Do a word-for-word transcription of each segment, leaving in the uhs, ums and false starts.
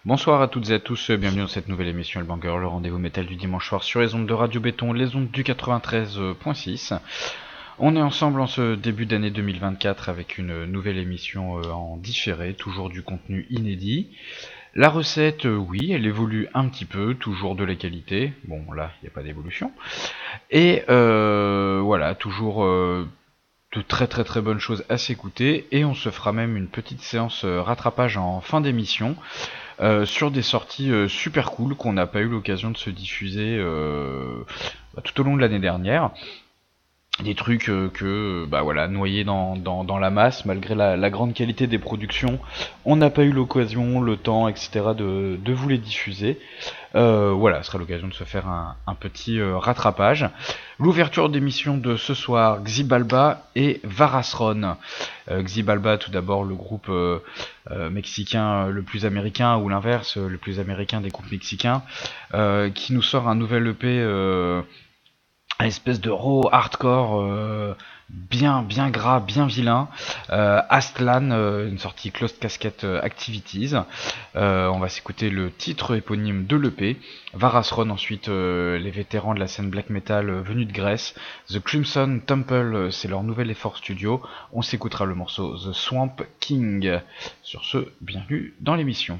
Bonsoir à toutes et à tous, bienvenue dans cette nouvelle émission Hellbanger, le rendez-vous métal du dimanche soir sur les ondes de Radio Béton, les ondes du quatre-vingt-treize point six. On est ensemble en ce début d'année deux mille vingt-quatre avec une nouvelle émission en différé, toujours du contenu inédit. La recette, oui, elle évolue un petit peu, toujours de la qualité. Bon, là, il n'y a pas d'évolution. Et euh, voilà, toujours euh, de très très très bonnes choses à s'écouter. Et on se fera même une petite séance rattrapage en fin d'émission. Euh, sur des sorties euh, super cool qu'on n'a pas eu l'occasion de se diffuser euh, bah, tout au long de l'année dernière. Des trucs euh, que, bah voilà, noyés dans, dans, dans la masse, malgré la, la grande qualité des productions, on n'a pas eu l'occasion, le temps, et cetera de, de vous les diffuser. Euh, voilà, ce sera l'occasion de se faire un, un petit euh, rattrapage. L'ouverture d'émission de ce soir, Xibalba et Varasron. Euh, Xibalba, tout d'abord, le groupe euh, euh, mexicain le plus américain, ou l'inverse, le plus américain des groupes mexicains, euh, qui nous sort un nouvel E P... Euh, une espèce de raw hardcore euh, bien bien gras, bien vilain. Euh, Astlan, euh, une sortie Closed Casket Activities. Euh, on va s'écouter le titre éponyme de l'E P. Varasron ensuite, euh, les vétérans de la scène black metal euh, venus de Grèce. The Crimson Temple, euh, c'est leur nouvel effort studio. On s'écoutera le morceau The Swamp King. Sur ce, bienvenue dans l'émission.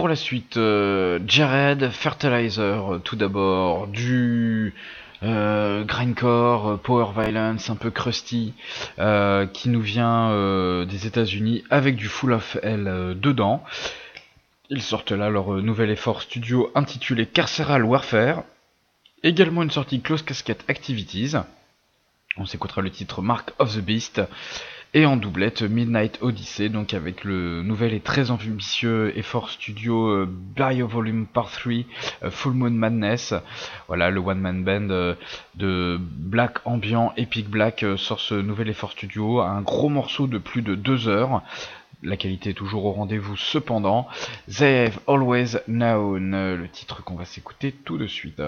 la suite, euh, Jared Fertilizer, euh, tout d'abord, du euh, grindcore, euh, power violence, un peu crusty, euh, qui nous vient euh, des États-Unis avec du Full of Hell euh, dedans. Ils sortent là leur euh, nouvel effort studio intitulé Carceral Warfare. Également une sortie Close Casket Activities. On s'écoutera le titre Mark of the Beast. Et en doublette, Midnight Odyssey, donc avec le nouvel et très ambitieux effort studio euh, Bio Volume Part trois, euh, Full Moon Madness. Voilà, le one-man band euh, de Black Ambient Epic Black euh, sort ce nouvel effort studio, un gros morceau de plus de deux heures. La qualité est toujours au rendez-vous cependant. They've Always Known, euh, le titre qu'on va s'écouter tout de suite.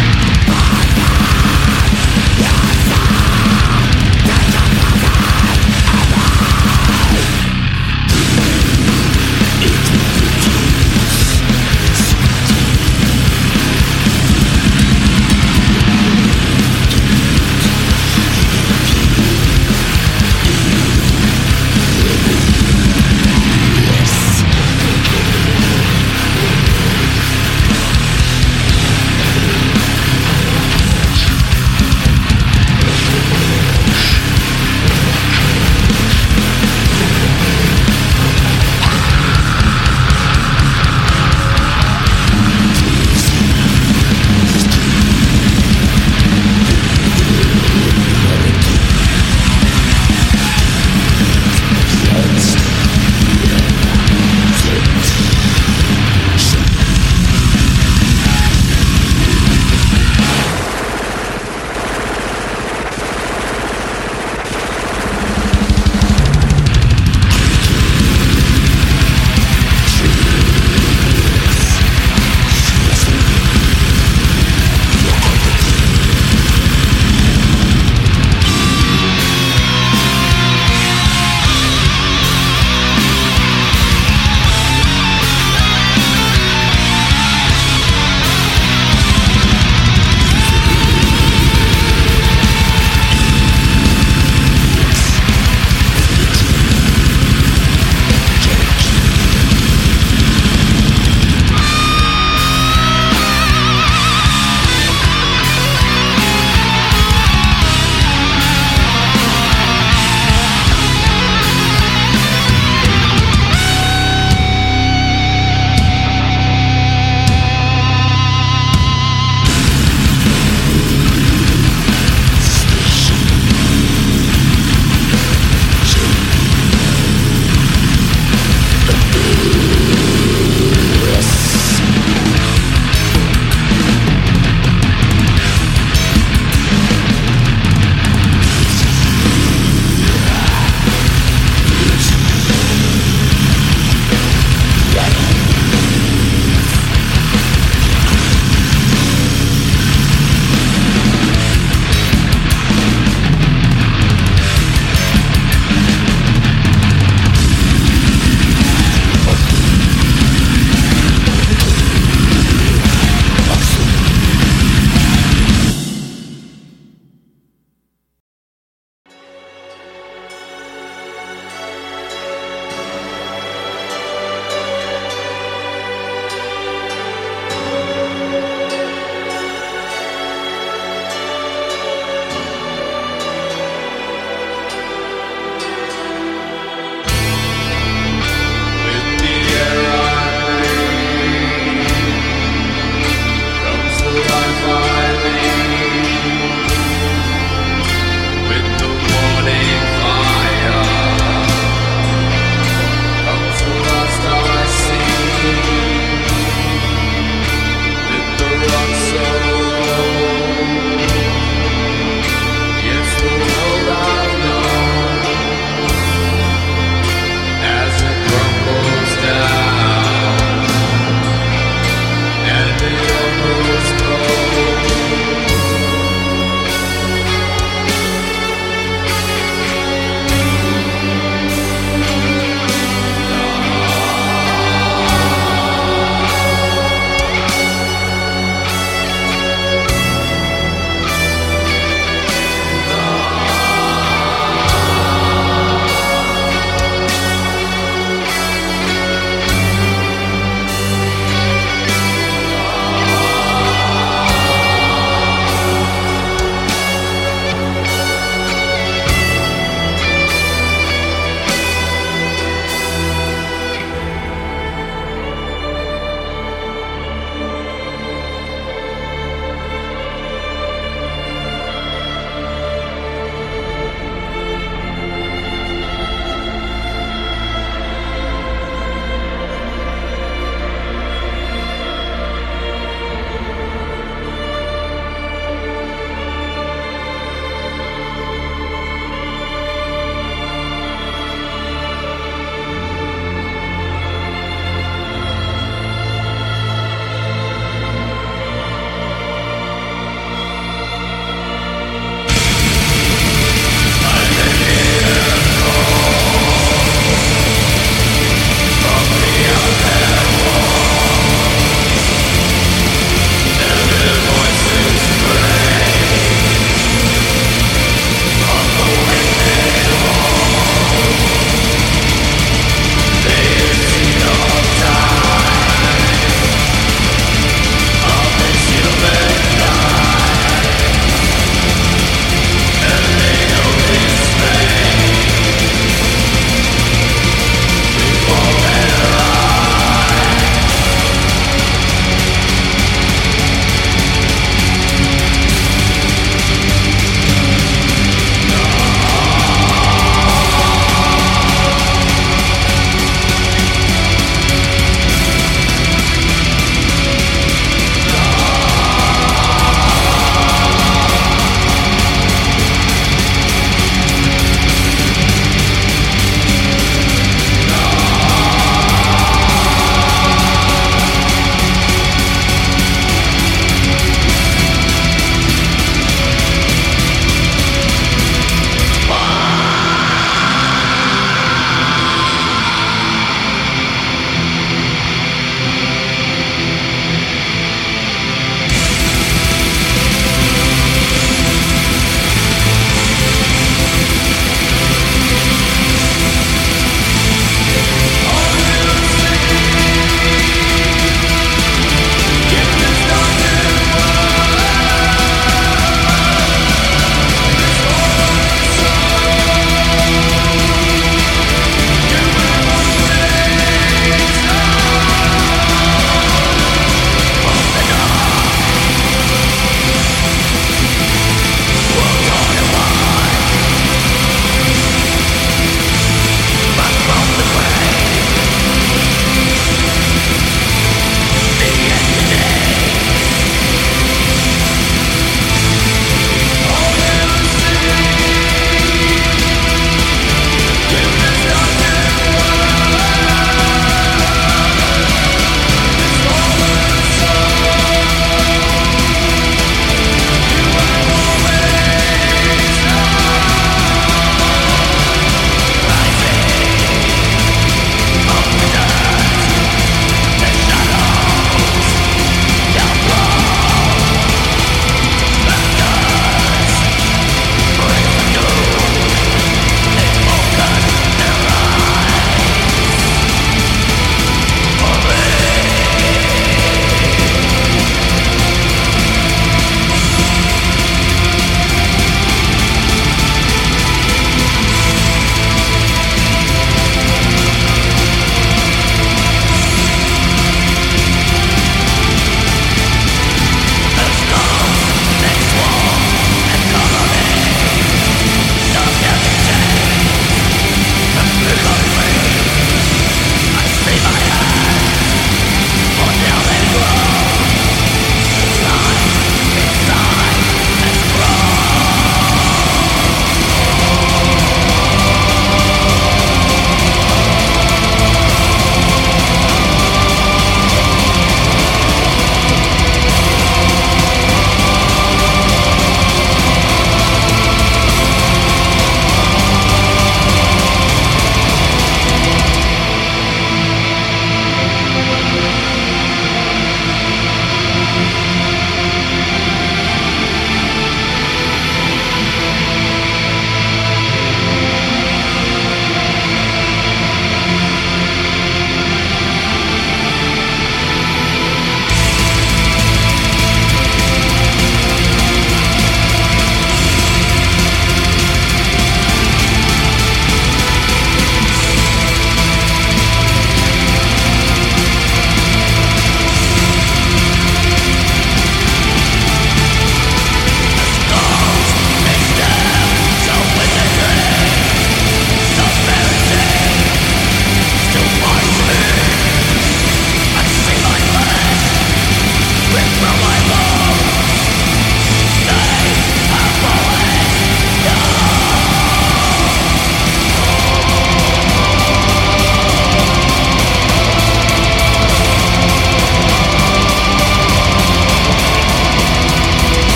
Yes,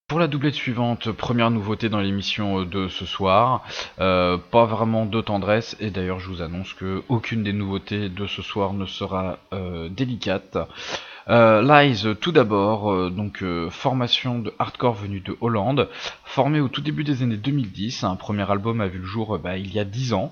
Pour la doublette suivante, première nouveauté dans l'émission de ce soir, euh, pas vraiment de tendresse, et d'ailleurs je vous annonce que aucune des nouveautés de ce soir ne sera euh, délicate. Euh, Lies, tout d'abord, euh, donc euh, formation de hardcore venue de Hollande, formée au tout début des années deux mille dix, un premier album a vu le jour euh, bah, il y a dix ans.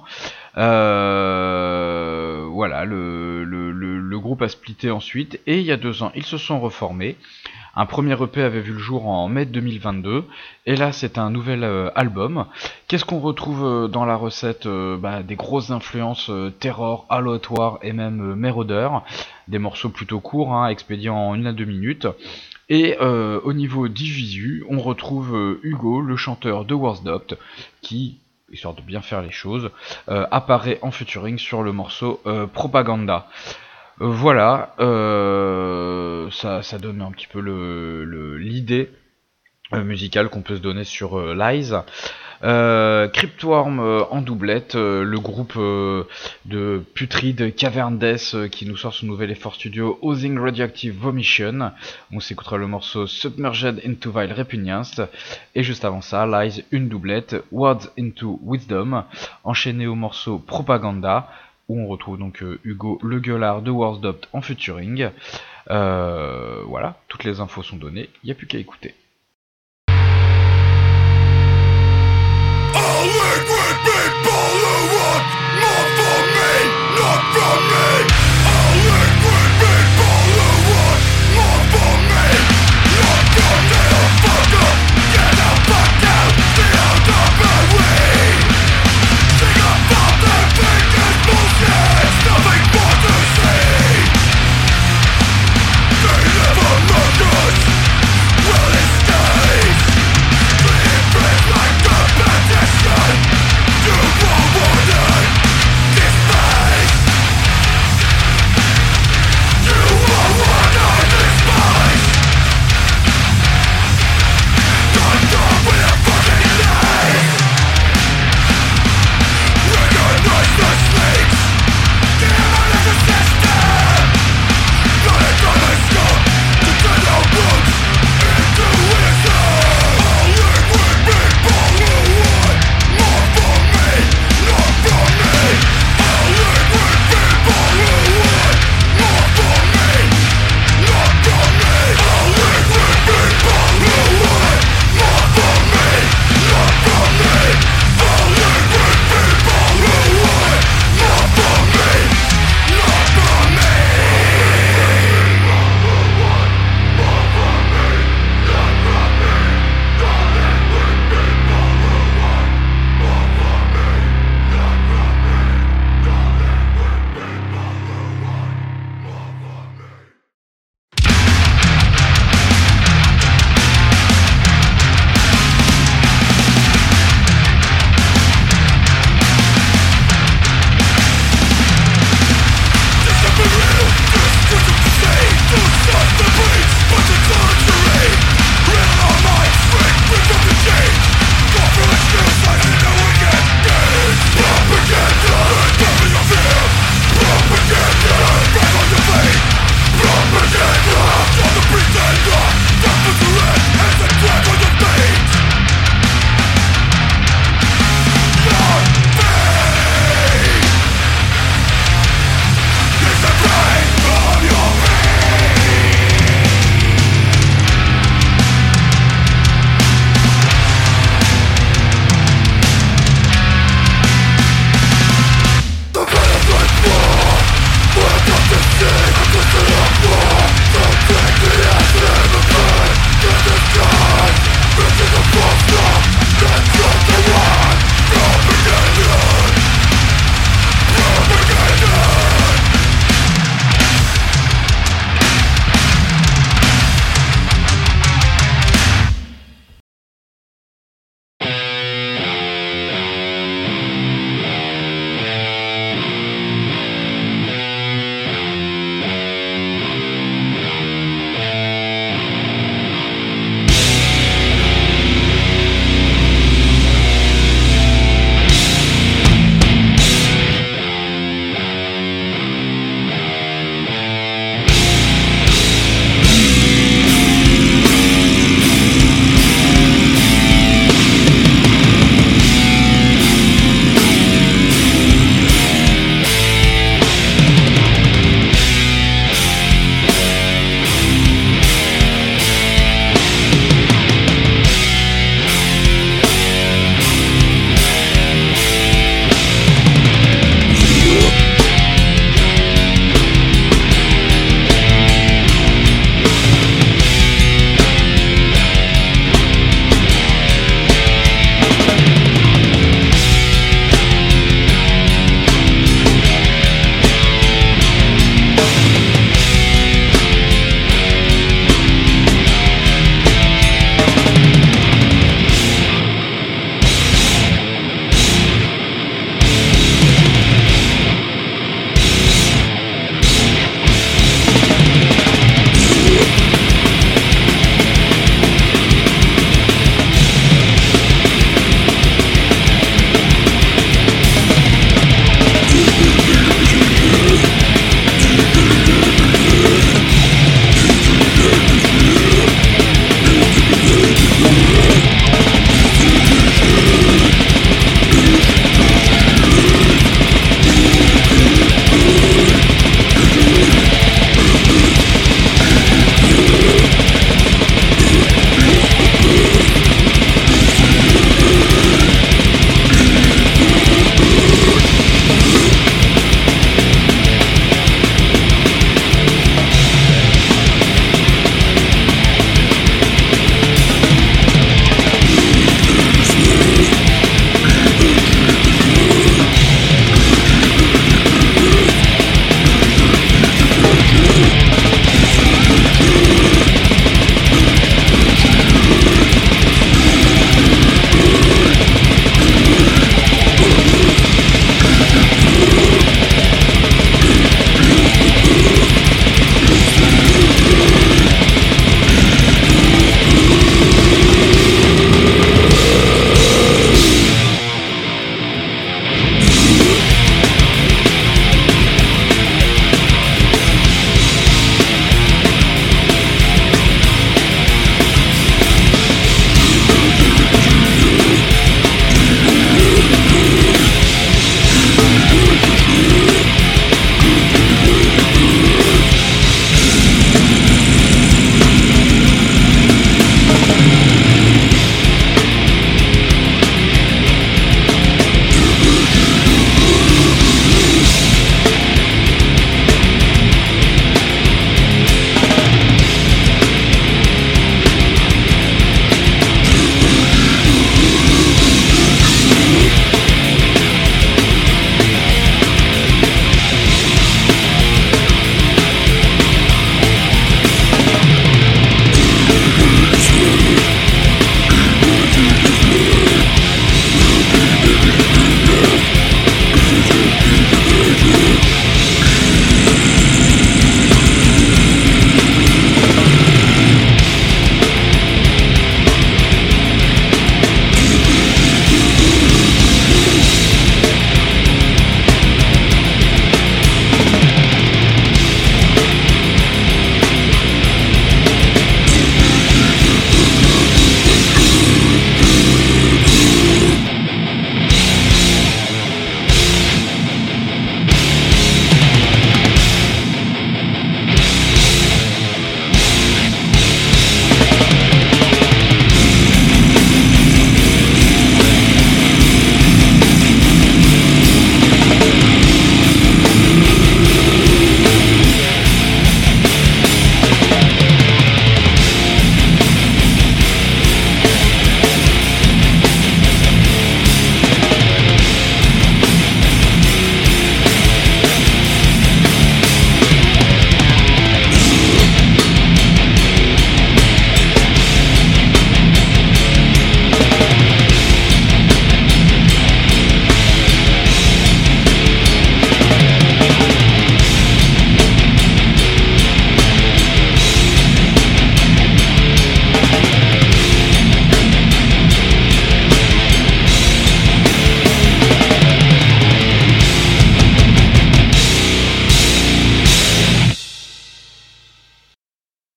Euh, voilà, le, le, le, le groupe a splitté ensuite, et il y a deux ans ils se sont reformés. Un premier E P avait vu le jour en mai deux mille vingt-deux, et là c'est un nouvel euh, album. Qu'est-ce qu'on retrouve euh, dans la recette euh, bah, des grosses influences euh, Terror, All Out War et même euh, Marauder, des morceaux plutôt courts, hein, expédiés en une à deux minutes. Et euh, au niveau du visu, on retrouve euh, Hugo, le chanteur de Worsdopt, qui, histoire de bien faire les choses, euh, apparaît en featuring sur le morceau euh, Propaganda. Euh, voilà, euh, ça, ça donne un petit peu le, le, l'idée euh, musicale qu'on peut se donner sur euh, Lies. Euh, Cryptworm euh, en doublette, euh, le groupe euh, de putride Cavern Death euh, qui nous sort son nouvel effort studio Oozing Radioactive Vomission. On s'écoutera le morceau Submerged into Vile Repugnance, et juste avant ça, Lies, une doublette, Words into Wisdom, enchaîné au morceau Propaganda, où on retrouve donc euh, Hugo le gueulard de Worsdopt en featuring. Euh, voilà, toutes les infos sont données, il n'y a plus qu'à écouter. All liquid people who want more from me, not from me. All liquid people who want more from me, not from me. Motherfucker, get the fuck out, get out of my way. Sing up all the thing is bullshit, nothing more to see. They live among us, well it stays. They break like the petition to forward this face.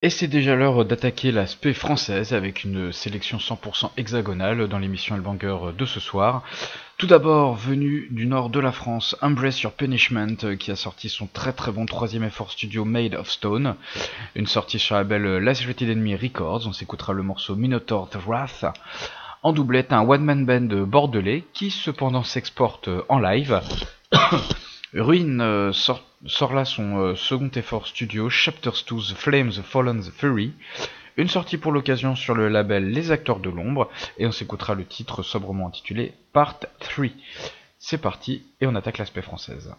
Et c'est déjà l'heure d'attaquer la spé française avec une sélection cent pour cent hexagonale dans l'émission Hellbanger de ce soir. Tout d'abord, venu du nord de la France, Embrace Your Punishment qui a sorti son très très bon troisième effort studio Made of Stone. Une sortie sur la label Lacerated Enemy Records, on s'écoutera le morceau Minotaur Wrath. En doublette, un one-man band bordelais qui cependant s'exporte en live. Ruin euh, sort, sort là son euh, second effort studio, Chapters to The Flames, The Fallen, The Fury. Une sortie pour l'occasion sur le label Les Acteurs de l'Ombre, et on s'écoutera le titre sobrement intitulé Part trois. C'est parti, et on attaque l'aspect française.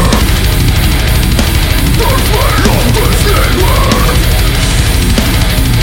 There's my longest neighbor.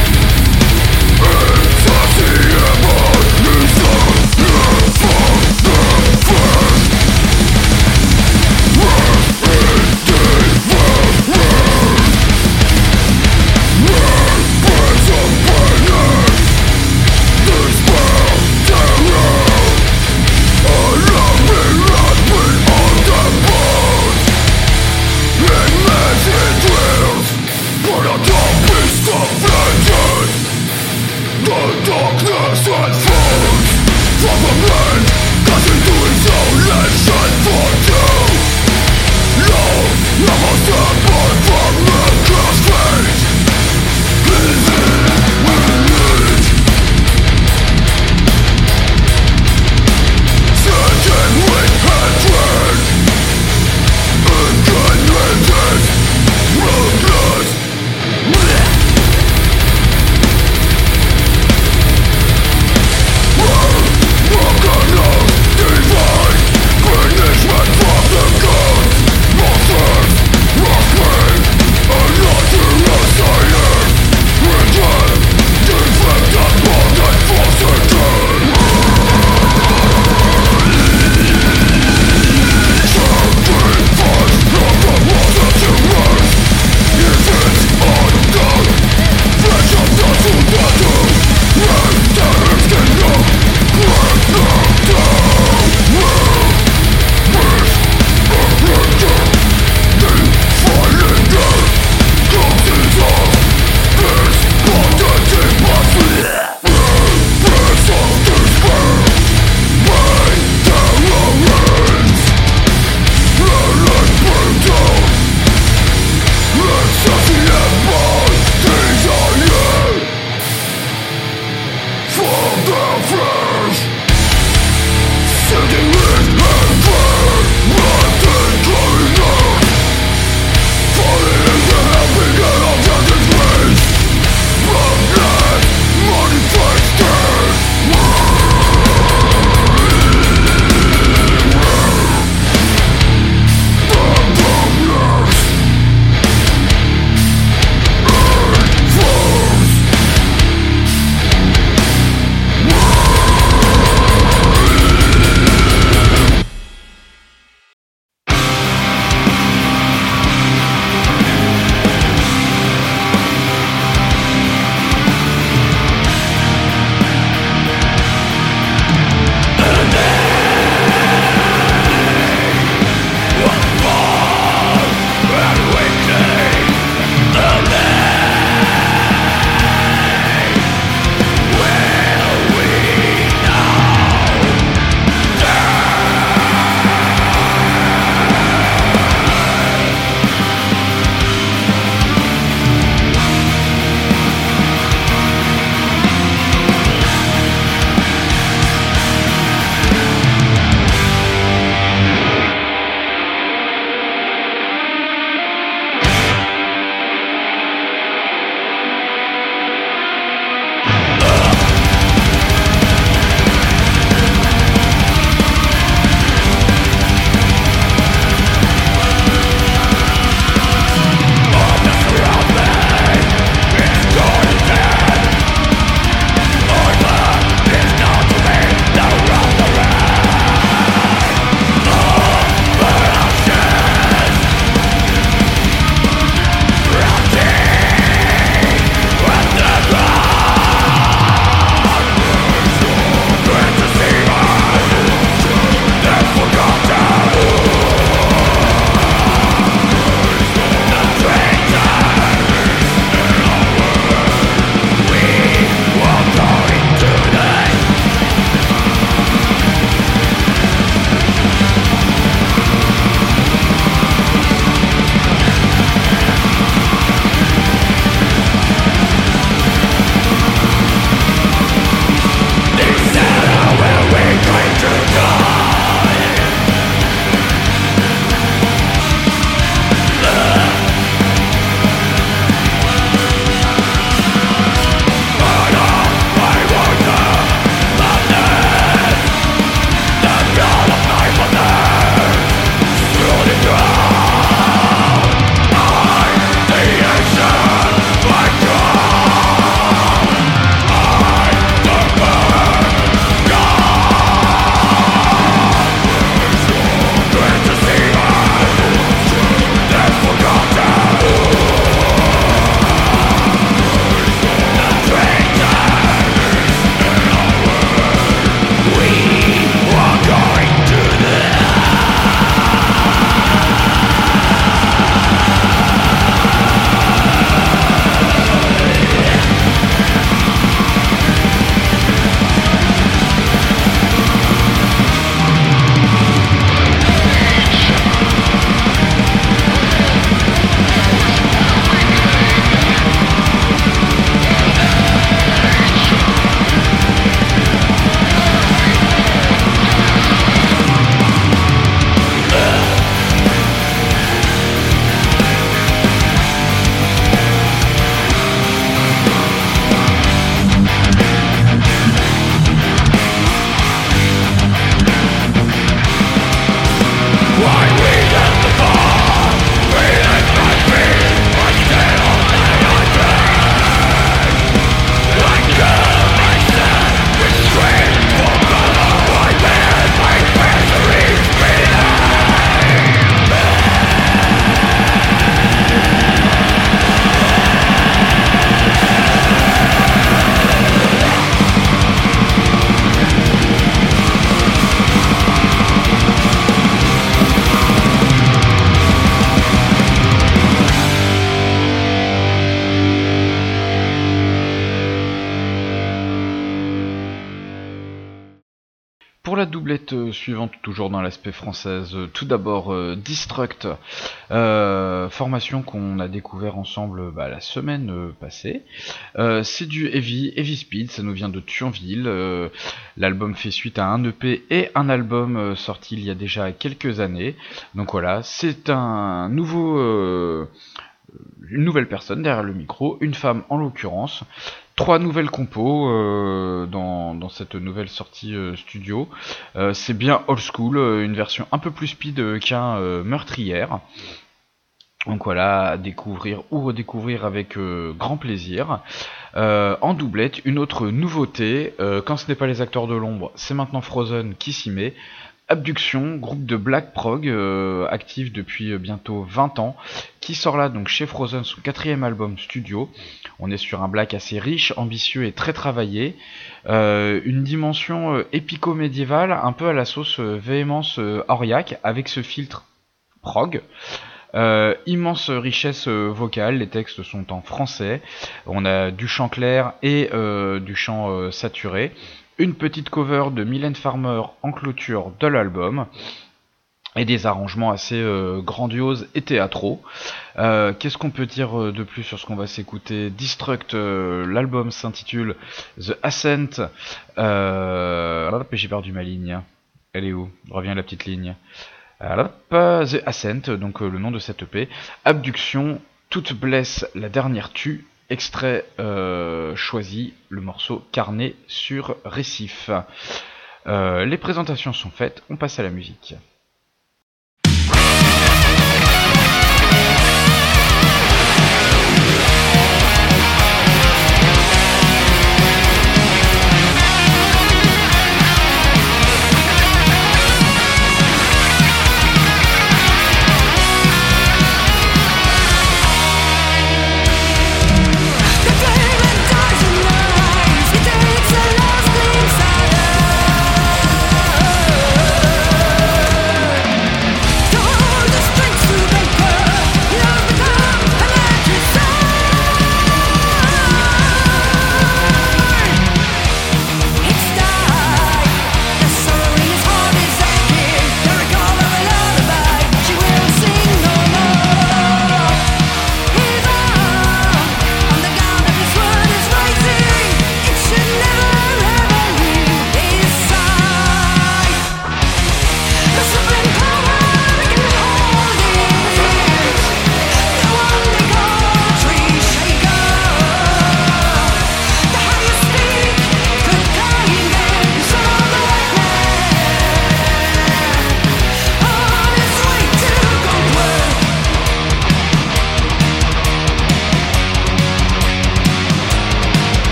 la doublette euh, suivante, toujours dans l'aspect française, euh, tout d'abord euh, Destruct, euh, formation qu'on a découvert ensemble bah, la semaine euh, passée. Euh, c'est du heavy, heavy speed, ça nous vient de Thionville. Euh, l'album fait suite à un E P et un album euh, sorti il y a déjà quelques années. Donc voilà, c'est un nouveau, euh, une nouvelle personne derrière le micro, une femme en l'occurrence. Trois nouvelles compos euh, dans, dans cette nouvelle sortie euh, studio. Euh, c'est bien old school, euh, une version un peu plus speed euh, qu'un euh, meurtrière. Donc voilà, à découvrir ou redécouvrir avec euh, grand plaisir. Euh, en doublette, une autre nouveauté, euh, quand ce n'est pas les acteurs de l'ombre, c'est maintenant Frozen qui s'y met. Abduction, groupe de black prog, euh, actif depuis bientôt vingt ans, qui sort là donc chez Frozen son quatrième album studio. On est sur un black assez riche, ambitieux et très travaillé. Euh, une dimension euh, épico-médiévale, un peu à la sauce euh, véhémence euh, Aurillac, avec ce filtre prog. Euh, immense richesse euh, vocale, les textes sont en français. On a du chant clair et euh, du chant euh, saturé. Une petite cover de Mylène Farmer en clôture de l'album. Et des arrangements assez euh, grandioses et théâtraux. Euh, qu'est-ce qu'on peut dire de plus sur ce qu'on va s'écouter? Destruct, euh, l'album s'intitule The Ascent. Euh... Hop, j'ai perdu ma ligne. Elle est où? Reviens la petite ligne. Hop, The Ascent, donc euh, le nom de cette E P. Abduction, toute blesse, la dernière tue. Extrait euh, choisi, le morceau Carnet sur Récif. Euh, les présentations sont faites, on passe à la musique.